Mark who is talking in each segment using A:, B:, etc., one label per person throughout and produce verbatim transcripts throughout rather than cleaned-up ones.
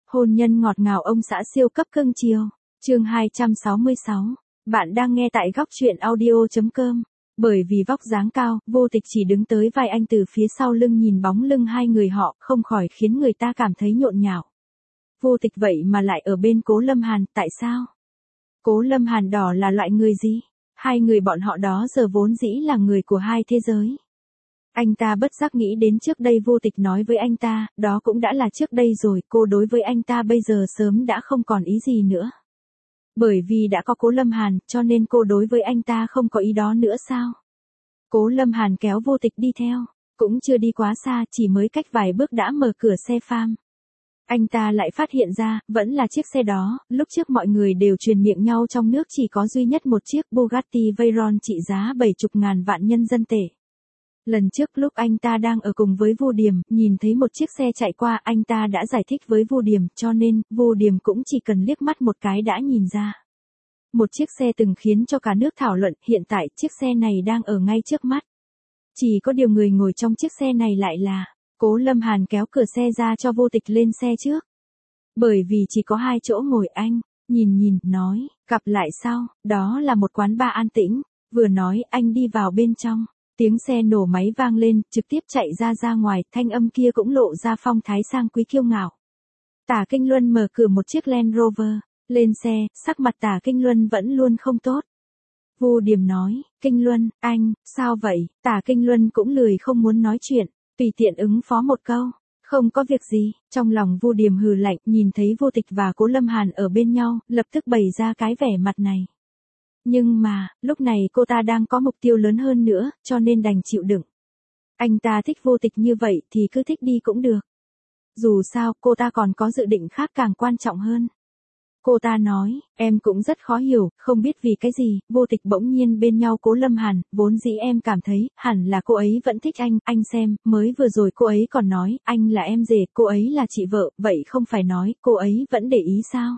A: Hôn nhân ngọt ngào ông xã siêu cấp cưng chiều. Chương hai trăm sáu mươi sáu. Bạn đang nghe tại góc truyện audio chấm com. Bởi vì vóc dáng cao, Vô Tịch chỉ đứng tới vai anh từ phía sau lưng nhìn bóng lưng hai người họ, không khỏi khiến người ta cảm thấy nhộn nhạo. Vô Tịch vậy mà lại ở bên Cố Lâm Hàn, tại sao? Cố Lâm Hàn đỏ là loại người gì? Hai người bọn họ đó giờ vốn dĩ là người của hai thế giới. Anh ta bất giác nghĩ đến trước đây Vô Tịch nói với anh ta, đó cũng đã là trước đây rồi, cô đối với anh ta bây giờ sớm đã không còn ý gì nữa. Bởi vì đã có Cố Lâm Hàn, cho nên cô đối với anh ta không có ý đó nữa sao? Cố Lâm Hàn kéo Vô Tịch đi theo, cũng chưa đi quá xa, chỉ mới cách vài bước đã mở cửa xe pham. Anh ta lại phát hiện ra, vẫn là chiếc xe đó, lúc trước mọi người đều truyền miệng nhau trong nước chỉ có duy nhất một chiếc Bugatti Veyron trị giá bảy mươi ngàn vạn nhân dân tệ. Lần trước lúc anh ta đang ở cùng với Vu Điềm, nhìn thấy một chiếc xe chạy qua, anh ta đã giải thích với Vu Điềm, cho nên, Vu Điềm cũng chỉ cần liếc mắt một cái đã nhìn ra. Một chiếc xe từng khiến cho cả nước thảo luận, hiện tại chiếc xe này đang ở ngay trước mắt. Chỉ có điều người ngồi trong chiếc xe này lại là, Cố Lâm Hàn kéo cửa xe ra cho Vô Tịch lên xe trước. Bởi vì chỉ có hai chỗ ngồi, anh, nhìn nhìn, nói, gặp lại sau, đó là một quán bar an tĩnh, vừa nói anh đi vào bên trong. Tiếng xe nổ máy vang lên, trực tiếp chạy ra ra ngoài, thanh âm kia cũng lộ ra phong thái sang quý kiêu ngạo. Tả Kinh Luân mở cửa một chiếc Land Rover, lên xe, sắc mặt Tả Kinh Luân vẫn luôn không tốt. Vu Điềm nói, Kinh Luân, anh, sao vậy? Tả Kinh Luân cũng lười không muốn nói chuyện, tùy tiện ứng phó một câu, không có việc gì. Trong lòng Vu Điềm hừ lạnh, nhìn thấy Vô Tịch và Cố Lâm Hàn ở bên nhau, lập tức bày ra cái vẻ mặt này. Nhưng mà, lúc này cô ta đang có mục tiêu lớn hơn nữa, cho nên đành chịu đựng. Anh ta thích Vô Tịch như vậy thì cứ thích đi cũng được. Dù sao, cô ta còn có dự định khác càng quan trọng hơn. Cô ta nói, em cũng rất khó hiểu, không biết vì cái gì, Vô Tịch bỗng nhiên bên nhau Cố Lâm Hàn, vốn dĩ em cảm thấy, hẳn là cô ấy vẫn thích anh, anh xem, mới vừa rồi cô ấy còn nói, anh là em rể, cô ấy là chị vợ, vậy không phải nói, cô ấy vẫn để ý sao?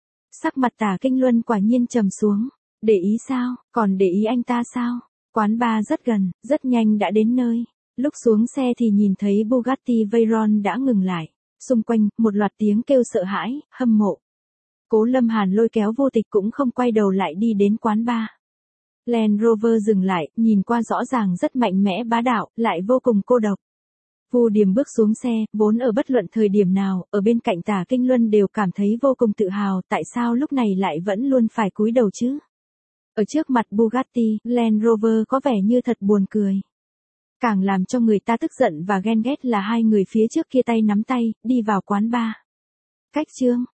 A: Sắc mặt Tả Kinh Luân quả nhiên trầm xuống. Để ý sao, còn để ý anh ta sao? Quán bar rất gần, rất nhanh đã đến nơi. Lúc xuống xe thì nhìn thấy Bugatti Veyron đã ngừng lại. Xung quanh, một loạt tiếng kêu sợ hãi, hâm mộ. Cố Lâm Hàn lôi kéo Vô Tịch cũng không quay đầu lại đi đến quán bar. Land Rover dừng lại, nhìn qua rõ ràng rất mạnh mẽ bá đạo, lại vô cùng cô độc. Vu Điềm bước xuống xe, vốn ở bất luận thời điểm nào, ở bên cạnh Tả Kinh Luân đều cảm thấy vô cùng tự hào, tại sao lúc này lại vẫn luôn phải cúi đầu chứ? Ở trước mặt Bugatti, Land Rover có vẻ như thật buồn cười. Càng làm cho người ta tức giận và ghen ghét là hai người phía trước kia tay nắm tay, đi vào quán bar. Cách chương,